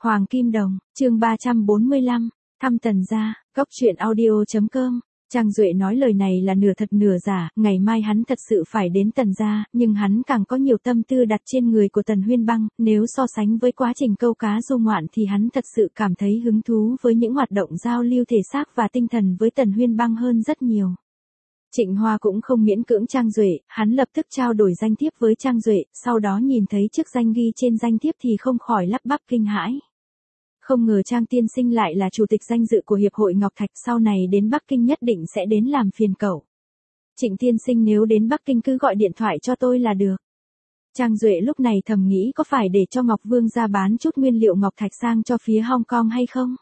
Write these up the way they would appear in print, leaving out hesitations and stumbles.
Hoàng Kim Đồng, chương 345, thăm Tần gia, góc truyện audio.com. Trang Duệ nói lời này là nửa thật nửa giả, ngày mai hắn thật sự phải đến Tần gia, nhưng hắn càng có nhiều tâm tư đặt trên người của Tần Huyên Băng, nếu so sánh với quá trình câu cá du ngoạn thì hắn thật sự cảm thấy hứng thú với những hoạt động giao lưu thể xác và tinh thần với Tần Huyên Băng hơn rất nhiều. Trịnh Hoa cũng không miễn cưỡng Trang Duệ, hắn lập tức trao đổi danh thiếp với Trang Duệ, sau đó nhìn thấy chức danh ghi trên danh thiếp thì không khỏi lắp bắp kinh hãi. Không ngờ Trang tiên sinh lại là chủ tịch danh dự của Hiệp hội Ngọc Thạch, sau này đến Bắc Kinh nhất định sẽ đến làm phiền cậu. Trịnh tiên sinh nếu đến Bắc Kinh cứ gọi điện thoại cho tôi là được. Trang Duệ lúc này thầm nghĩ có phải để cho Ngọc Vương ra bán chút nguyên liệu Ngọc Thạch sang cho phía Hong Kong hay không?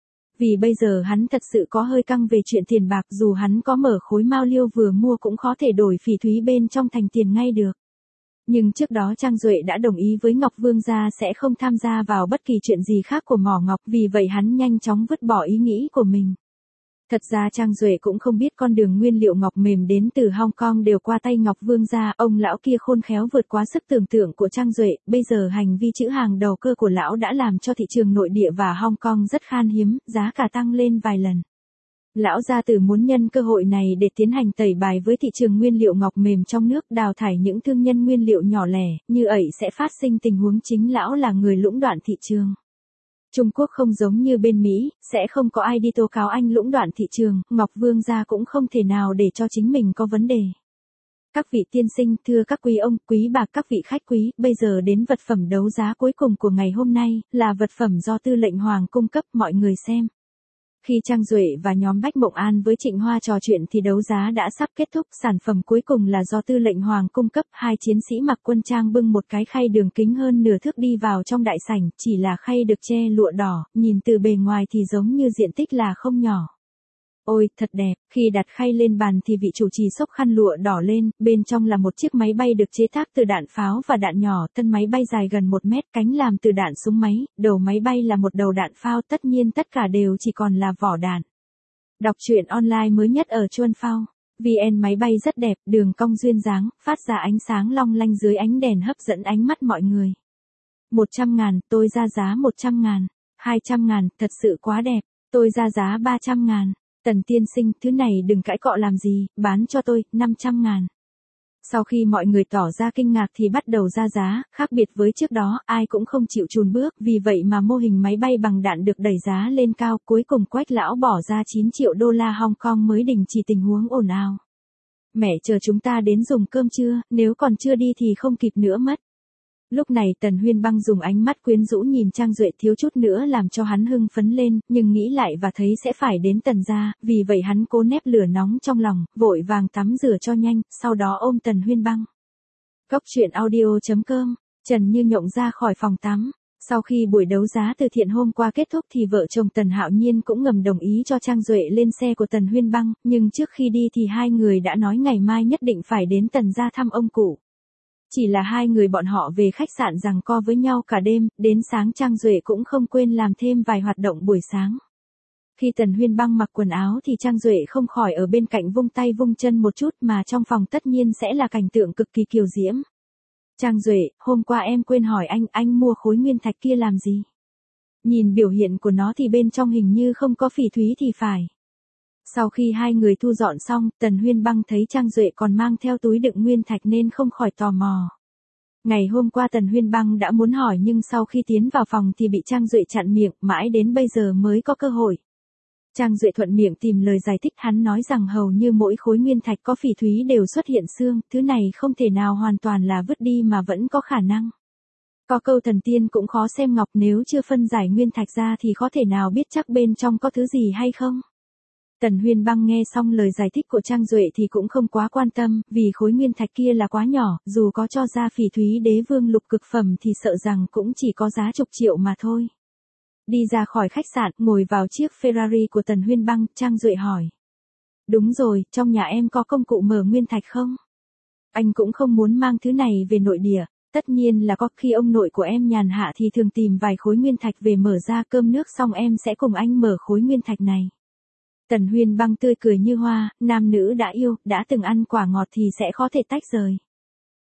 Vì bây giờ hắn thật sự có hơi căng về chuyện tiền bạc, dù hắn có mở khối mao liêu vừa mua cũng có thể đổi phỉ thúy bên trong thành tiền ngay được. Nhưng trước đó Trang Duệ đã đồng ý với Ngọc Vương gia sẽ không tham gia vào bất kỳ chuyện gì khác của mỏ ngọc, vì vậy hắn nhanh chóng vứt bỏ ý nghĩ của mình. Thật ra Trang Duệ cũng không biết con đường nguyên liệu ngọc mềm đến từ Hong Kong đều qua tay Ngọc Vương gia, ông lão kia khôn khéo vượt quá sức tưởng tượng của Trang Duệ, bây giờ hành vi trữ hàng đầu cơ của lão đã làm cho thị trường nội địa và Hong Kong rất khan hiếm, giá cả tăng lên vài lần. Lão gia tử muốn nhân cơ hội này để tiến hành tẩy bài với thị trường nguyên liệu ngọc mềm trong nước, đào thải những thương nhân nguyên liệu nhỏ lẻ, như vậy sẽ phát sinh tình huống chính lão là người lũng đoạn thị trường. Trung Quốc không giống như bên Mỹ, sẽ không có ai đi tố cáo anh lũng đoạn thị trường, Ngọc Vương gia cũng không thể nào để cho chính mình có vấn đề. Các vị tiên sinh, thưa các quý ông, quý bà, các vị khách quý, bây giờ đến vật phẩm đấu giá cuối cùng của ngày hôm nay, là vật phẩm do Tư lệnh Hoàng cung cấp, mọi người xem. Khi Trang Duệ và nhóm Bách Mộng An với Trịnh Hoa trò chuyện thì đấu giá đã sắp kết thúc, sản phẩm cuối cùng là do Tư lệnh Hoàng cung cấp, hai chiến sĩ mặc quân trang bưng một cái khay đường kính hơn nửa thước đi vào trong đại sảnh, chỉ là khay được che lụa đỏ, nhìn từ bề ngoài thì giống như diện tích là không nhỏ. Ôi, thật đẹp, khi đặt khay lên bàn thì vị chủ trì xốc khăn lụa đỏ lên, bên trong là một chiếc máy bay được chế tác từ đạn pháo và đạn nhỏ, thân máy bay dài gần 1 mét, cánh làm từ đạn súng máy, đầu máy bay là một đầu đạn pháo, tất nhiên tất cả đều chỉ còn là vỏ đạn. Đọc truyện online mới nhất ở Chuan Phao. VN máy bay rất đẹp, đường cong duyên dáng, phát ra ánh sáng long lanh dưới ánh đèn hấp dẫn ánh mắt mọi người. 100.000, tôi ra giá 100.000, 200.000, thật sự quá đẹp, tôi ra giá 300.000. Tần tiên sinh, thứ này đừng cãi cọ làm gì, bán cho tôi, 500.000. Sau khi mọi người tỏ ra kinh ngạc thì bắt đầu ra giá, khác biệt với trước đó, ai cũng không chịu chùn bước, vì vậy mà mô hình máy bay bằng đạn được đẩy giá lên cao, cuối cùng Quách lão bỏ ra 9 triệu đô la Hong Kong mới đình chỉ tình huống ồn ào. Mẹ chờ chúng ta đến dùng cơm trưa, nếu còn chưa đi thì không kịp nữa mất. Lúc này Tần Huyên Băng dùng ánh mắt quyến rũ nhìn Trang Duệ, thiếu chút nữa làm cho hắn hưng phấn lên, nhưng nghĩ lại và thấy sẽ phải đến Tần gia, vì vậy hắn cố nép lửa nóng trong lòng, vội vàng tắm rửa cho nhanh, sau đó ôm Tần Huyên Băng. Góc truyện audio.com, Trần Như Nhộng ra khỏi phòng tắm. Sau khi buổi đấu giá từ thiện hôm qua kết thúc thì vợ chồng Tần Hạo Nhiên cũng ngầm đồng ý cho Trang Duệ lên xe của Tần Huyên Băng, nhưng trước khi đi thì hai người đã nói ngày mai nhất định phải đến Tần gia thăm ông cụ. Chỉ là hai người bọn họ về khách sạn giằng co với nhau cả đêm, đến sáng Trang Duệ cũng không quên làm thêm vài hoạt động buổi sáng. Khi Tần Huyên Băng mặc quần áo thì Trang Duệ không khỏi ở bên cạnh vung tay vung chân một chút, mà trong phòng tất nhiên sẽ là cảnh tượng cực kỳ kiều diễm. Trang Duệ, hôm qua em quên hỏi anh mua khối nguyên thạch kia làm gì? Nhìn biểu hiện của nó thì bên trong hình như không có phỉ thúy thì phải. Sau khi hai người thu dọn xong, Tần Huyên Băng thấy Trang Duệ còn mang theo túi đựng nguyên thạch nên không khỏi tò mò. Ngày hôm qua Tần Huyên Băng đã muốn hỏi nhưng sau khi tiến vào phòng thì bị Trang Duệ chặn miệng, mãi đến bây giờ mới có cơ hội. Trang Duệ thuận miệng tìm lời giải thích, hắn nói rằng hầu như mỗi khối nguyên thạch có phỉ thúy đều xuất hiện xương, thứ này không thể nào hoàn toàn là vứt đi mà vẫn có khả năng. Có câu thần tiên cũng khó xem ngọc, nếu chưa phân giải nguyên thạch ra thì có thể nào biết chắc bên trong có thứ gì hay không? Tần Huyên Băng nghe xong lời giải thích của Trang Duệ thì cũng không quá quan tâm, vì khối nguyên thạch kia là quá nhỏ, dù có cho ra phỉ thúy đế vương lục cực phẩm thì sợ rằng cũng chỉ có giá chục triệu mà thôi. Đi ra khỏi khách sạn, ngồi vào chiếc Ferrari của Tần Huyên Băng, Trang Duệ hỏi. Đúng rồi, trong nhà em có công cụ mở nguyên thạch không? Anh cũng không muốn mang thứ này về nội địa, tất nhiên là có, khi ông nội của em nhàn hạ thì thường tìm vài khối nguyên thạch về mở ra cơm nước xong em sẽ cùng anh mở khối nguyên thạch này. Tần Huyên Băng tươi cười như hoa, nam nữ đã yêu, đã từng ăn quả ngọt thì sẽ khó thể tách rời.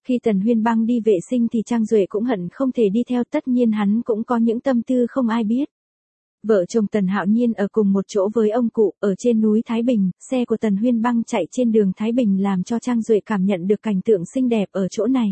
Khi Tần Huyên Băng đi vệ sinh thì Trang Duệ cũng hận không thể đi theo, tất nhiên hắn cũng có những tâm tư không ai biết. Vợ chồng Tần Hạo Nhiên ở cùng một chỗ với ông cụ, ở trên núi Thái Bình, xe của Tần Huyên Băng chạy trên đường Thái Bình làm cho Trang Duệ cảm nhận được cảnh tượng xinh đẹp ở chỗ này.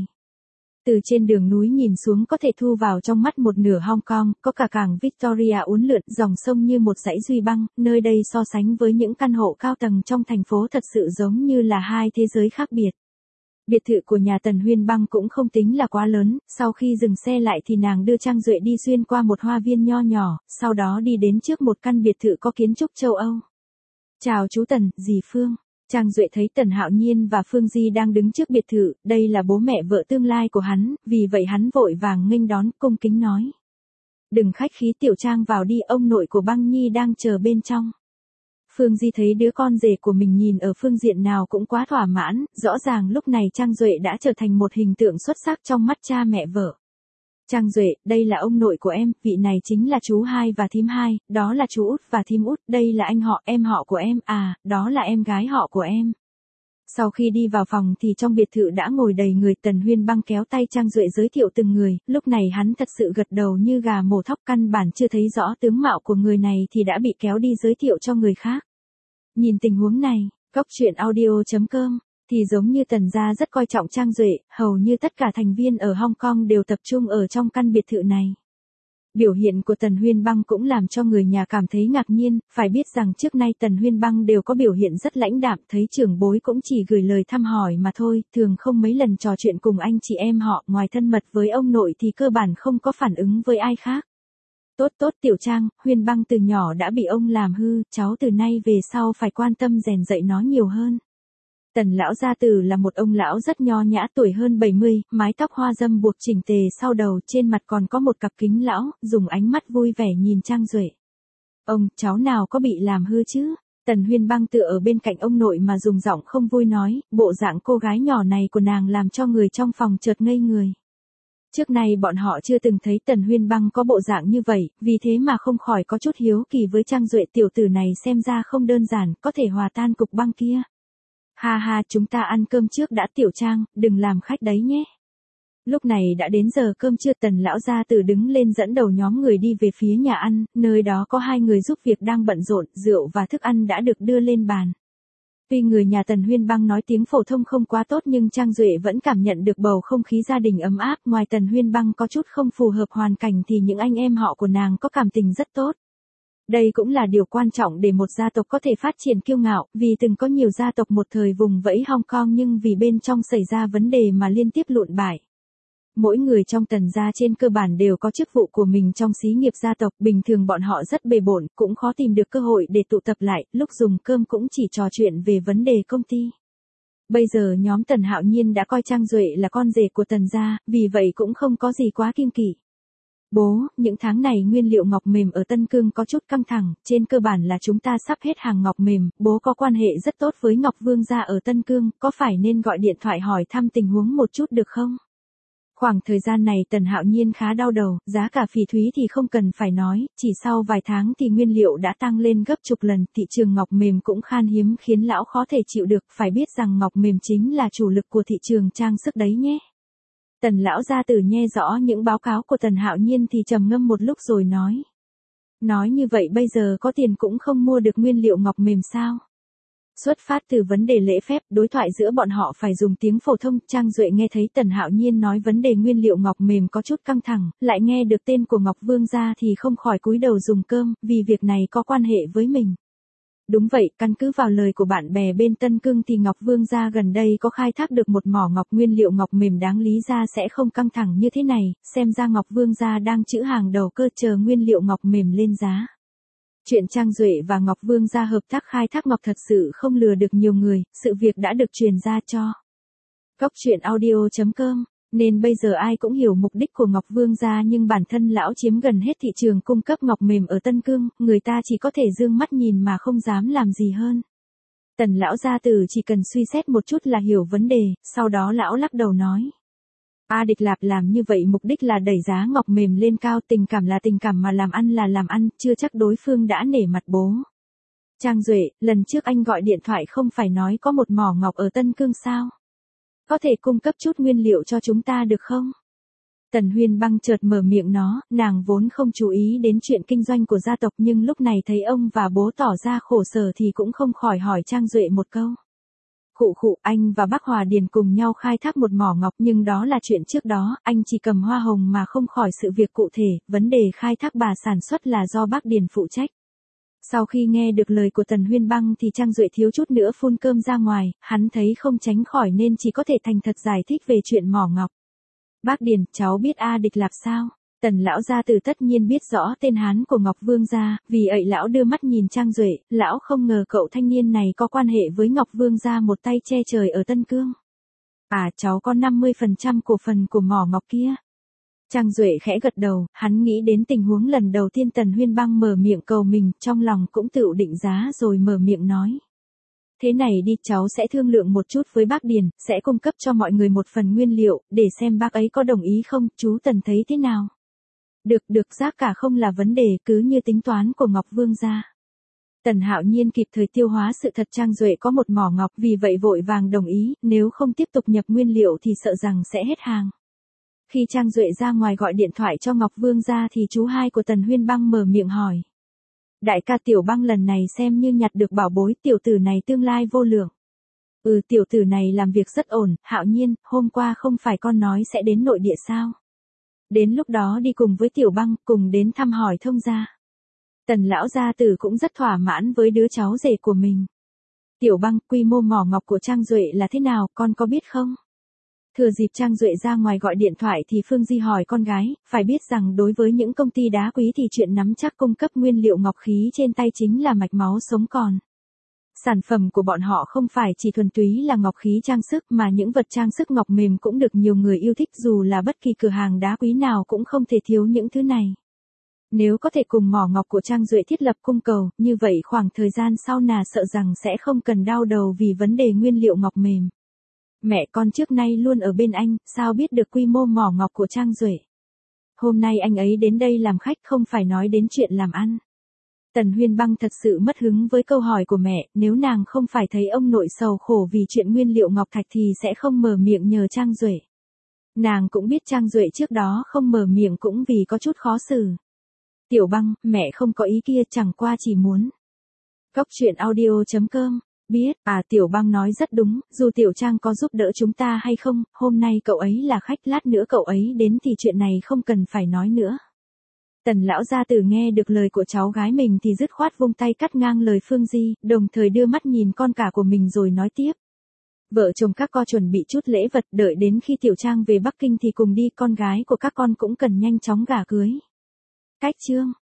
Từ trên đường núi nhìn xuống có thể thu vào trong mắt một nửa Hong Kong, có cả cảng Victoria uốn lượn, dòng sông như một dãy duy băng, nơi đây so sánh với những căn hộ cao tầng trong thành phố thật sự giống như là hai thế giới khác biệt. Biệt thự của nhà Tần Huyên Băng cũng không tính là quá lớn, sau khi dừng xe lại thì nàng đưa Trang Duệ đi xuyên qua một hoa viên nho nhỏ, sau đó đi đến trước một căn biệt thự có kiến trúc châu Âu. Chào chú Tần, dì Phương. Trang Duệ thấy Tần Hạo Nhiên và Phương Di đang đứng trước biệt thự, đây là bố mẹ vợ tương lai của hắn, vì vậy hắn vội vàng nghênh đón, cung kính nói. Đừng khách khí tiểu Trang vào đi, ông nội của Băng Nhi đang chờ bên trong. Phương Di thấy đứa con rể của mình nhìn ở phương diện nào cũng quá thỏa mãn, rõ ràng lúc này Trang Duệ đã trở thành một hình tượng xuất sắc trong mắt cha mẹ vợ. Trang Duệ, đây là ông nội của em, vị này chính là chú hai và thím hai, đó là chú út và thím út, đây là anh họ, em họ của em, đó là em gái họ của em. Sau khi đi vào phòng thì trong biệt thự đã ngồi đầy người. Tần Huyên Băng kéo tay Trang Duệ giới thiệu từng người, lúc này hắn thật sự gật đầu như gà mổ thóc, căn bản chưa thấy rõ tướng mạo của người này thì đã bị kéo đi giới thiệu cho người khác. Nhìn tình huống này, Cóc Truyện Audio.com thì giống như Tần gia rất coi trọng Trang Duệ, hầu như tất cả thành viên ở Hong Kong đều tập trung ở trong căn biệt thự này. Biểu hiện của Tần Huyên Băng cũng làm cho người nhà cảm thấy ngạc nhiên, phải biết rằng trước nay Tần Huyên Băng đều có biểu hiện rất lãnh đạm, thấy trưởng bối cũng chỉ gửi lời thăm hỏi mà thôi, thường không mấy lần trò chuyện cùng anh chị em họ, ngoài thân mật với ông nội thì cơ bản không có phản ứng với ai khác. Tốt tốt tiểu Trang, Huyên Băng từ nhỏ đã bị ông làm hư, cháu từ nay về sau phải quan tâm rèn dạy nó nhiều hơn. Tần lão gia tử là một ông lão rất nho nhã, tuổi hơn 70, mái tóc hoa dâm buộc chỉnh tề sau đầu, trên mặt còn có một cặp kính lão, dùng ánh mắt vui vẻ nhìn Trang Duệ. Ông, cháu nào có bị làm hư chứ? Tần Huyên Băng tựa ở bên cạnh ông nội mà dùng giọng không vui nói, bộ dạng cô gái nhỏ này của nàng làm cho người trong phòng chợt ngây người. Trước nay bọn họ chưa từng thấy Tần Huyên Băng có bộ dạng như vậy, vì thế mà không khỏi có chút hiếu kỳ với Trang Duệ, tiểu tử này xem ra không đơn giản, có thể hòa tan cục băng kia. Ha ha, chúng ta ăn cơm trước đã tiểu Trang, đừng làm khách đấy nhé. Lúc này đã đến giờ cơm trưa. Tần lão gia tử đứng lên dẫn đầu nhóm người đi về phía nhà ăn, nơi đó có hai người giúp việc đang bận rộn, rượu và thức ăn đã được đưa lên bàn. Tuy người nhà Tần Huyên Băng nói tiếng phổ thông không quá tốt nhưng Trang Duệ vẫn cảm nhận được bầu không khí gia đình ấm áp, ngoài Tần Huyên Băng có chút không phù hợp hoàn cảnh thì những anh em họ của nàng có cảm tình rất tốt. Đây cũng là điều quan trọng để một gia tộc có thể phát triển kiêu ngạo, vì từng có nhiều gia tộc một thời vùng vẫy Hong Kong nhưng vì bên trong xảy ra vấn đề mà liên tiếp lụn bại. Mỗi người trong Tần gia trên cơ bản đều có chức vụ của mình trong xí nghiệp gia tộc, bình thường bọn họ rất bề bộn, cũng khó tìm được cơ hội để tụ tập lại, lúc dùng cơm cũng chỉ trò chuyện về vấn đề công ty. Bây giờ nhóm Tần Hạo Nhiên đã coi Trang Duệ là con rể của Tần gia, vì vậy cũng không có gì quá kiêng kỵ. Bố, những tháng này nguyên liệu ngọc mềm ở Tân Cương có chút căng thẳng, trên cơ bản là chúng ta sắp hết hàng ngọc mềm, bố có quan hệ rất tốt với Ngọc Vương gia ở Tân Cương, có phải nên gọi điện thoại hỏi thăm tình huống một chút được không? Khoảng thời gian này Tần Hạo Nhiên khá đau đầu, giá cả phỉ thúy thì không cần phải nói, chỉ sau vài tháng thì nguyên liệu đã tăng lên gấp chục lần, thị trường ngọc mềm cũng khan hiếm khiến lão khó thể chịu được, phải biết rằng ngọc mềm chính là chủ lực của thị trường trang sức đấy nhé. Tần lão gia tử nghe rõ những báo cáo của Tần Hạo Nhiên thì trầm ngâm một lúc rồi nói. Nói như vậy bây giờ có tiền cũng không mua được nguyên liệu ngọc mềm sao? Xuất phát từ vấn đề lễ phép, đối thoại giữa bọn họ phải dùng tiếng phổ thông. Trang Duệ nghe thấy Tần Hạo Nhiên nói vấn đề nguyên liệu ngọc mềm có chút căng thẳng, lại nghe được tên của Ngọc Vương gia thì không khỏi cúi đầu dùng cơm, vì việc này có quan hệ với mình. Đúng vậy, căn cứ vào lời của bạn bè bên Tân Cương thì Ngọc Vương gia gần đây có khai thác được một mỏ ngọc, nguyên liệu ngọc mềm đáng lý ra sẽ không căng thẳng như thế này, xem ra Ngọc Vương gia đang trữ hàng đầu cơ chờ nguyên liệu ngọc mềm lên giá. Chuyện Trang Duệ và Ngọc Vương gia hợp tác khai thác ngọc thật sự không lừa được nhiều người, sự việc đã được truyền ra cho Cóc Truyện Audio.com, nên bây giờ ai cũng hiểu mục đích của Ngọc Vương gia, nhưng bản thân lão chiếm gần hết thị trường cung cấp ngọc mềm ở Tân Cương, người ta chỉ có thể dương mắt nhìn mà không dám làm gì hơn. Tần lão gia tử chỉ cần suy xét một chút là hiểu vấn đề, sau đó lão lắc đầu nói. Địch Lạp làm như vậy mục đích là đẩy giá ngọc mềm lên cao, tình cảm là tình cảm mà làm ăn là làm ăn, chưa chắc đối phương đã nể mặt bố. Trang Duệ, lần trước anh gọi điện thoại không phải nói có một mỏ ngọc ở Tân Cương sao? Có thể cung cấp chút nguyên liệu cho chúng ta được không? Tần Huyên Băng chợt mở miệng nàng vốn không chú ý đến chuyện kinh doanh của gia tộc nhưng lúc này thấy ông và bố tỏ ra khổ sở thì cũng không khỏi hỏi Trang Duệ một câu. Khụ, anh và bác Hòa Điền cùng nhau khai thác một mỏ ngọc nhưng đó là chuyện trước đó, anh chỉ cầm hoa hồng mà không khỏi sự việc cụ thể, vấn đề khai thác và sản xuất là do bác Điền phụ trách. Sau khi nghe được lời của Tần Huyên Băng thì Trang Duệ thiếu chút nữa phun cơm ra ngoài, hắn thấy không tránh khỏi nên chỉ có thể thành thật giải thích về chuyện mỏ ngọc. Bác Điền, cháu biết A Địch Lạp sao? Tần lão gia tử tất nhiên biết rõ tên Hán của Ngọc Vương gia, vì vậy lão đưa mắt nhìn Trang Duệ, lão không ngờ cậu thanh niên này có quan hệ với Ngọc Vương gia một tay che trời ở Tân Cương. À, cháu có 50% cổ phần của mỏ ngọc kia. Trang Duệ khẽ gật đầu, hắn nghĩ đến tình huống lần đầu tiên Tần Huyên Băng mở miệng cầu mình, trong lòng cũng tự định giá rồi mở miệng nói. Thế này đi, cháu sẽ thương lượng một chút với bác Điền, sẽ cung cấp cho mọi người một phần nguyên liệu, để xem bác ấy có đồng ý không, chú Tần thấy thế nào? Được, giá cả không là vấn đề, cứ như tính toán của Ngọc Vương gia. Tần Hạo Nhiên kịp thời tiêu hóa sự thật Trang Duệ có một mỏ ngọc, vì vậy vội vàng đồng ý, nếu không tiếp tục nhập nguyên liệu thì sợ rằng sẽ hết hàng. Khi Trang Duệ ra ngoài gọi điện thoại cho Ngọc Vương gia thì chú hai của Tần Huyên Băng mở miệng hỏi. Đại ca Tiểu Băng lần này xem như nhặt được bảo bối, tiểu tử này tương lai vô lượng. Tiểu tử này làm việc rất ổn, Hạo Nhiên, hôm qua không phải con nói sẽ đến nội địa sao? Đến lúc đó đi cùng với Tiểu Băng, cùng đến thăm hỏi thông gia. Tần lão gia tử cũng rất thỏa mãn với đứa cháu rể của mình. Tiểu Băng, quy mô mỏ ngọc của Trang Duệ là thế nào, con có biết không? Thừa dịp Trang Duệ ra ngoài gọi điện thoại thì Phương Di hỏi con gái, phải biết rằng đối với những công ty đá quý thì chuyện nắm chắc cung cấp nguyên liệu ngọc khí trên tay chính là mạch máu sống còn. Sản phẩm của bọn họ không phải chỉ thuần túy là ngọc khí trang sức mà những vật trang sức ngọc mềm cũng được nhiều người yêu thích, dù là bất kỳ cửa hàng đá quý nào cũng không thể thiếu những thứ này. Nếu có thể cùng mỏ ngọc của Trang Duệ thiết lập cung cầu, như vậy khoảng thời gian sau sợ rằng sẽ không cần đau đầu vì vấn đề nguyên liệu ngọc mềm. Mẹ con trước nay luôn ở bên anh, sao biết được quy mô mỏ ngọc của Trang Duệ? Hôm nay anh ấy đến đây làm khách không phải nói đến chuyện làm ăn. Tần Huyên Băng thật sự mất hứng với câu hỏi của mẹ, nếu nàng không phải thấy ông nội sầu khổ vì chuyện nguyên liệu ngọc thạch thì sẽ không mở miệng nhờ Trang Duệ. Nàng cũng biết Trang Duệ trước đó không mở miệng cũng vì có chút khó xử. Tiểu Băng, mẹ không có ý kia, chẳng qua chỉ muốn. Góc truyện audio.com. Biết, Tiểu Băng nói rất đúng, dù Tiểu Trang có giúp đỡ chúng ta hay không, hôm nay cậu ấy là khách, lát nữa cậu ấy đến thì chuyện này không cần phải nói nữa. Tần lão gia tử nghe được lời của cháu gái mình thì dứt khoát vung tay cắt ngang lời Phương Di, đồng thời đưa mắt nhìn con cả của mình rồi nói tiếp. Vợ chồng các con chuẩn bị chút lễ vật, đợi đến khi Tiểu Trang về Bắc Kinh thì cùng đi, con gái của các con cũng cần nhanh chóng gả cưới. Cách chương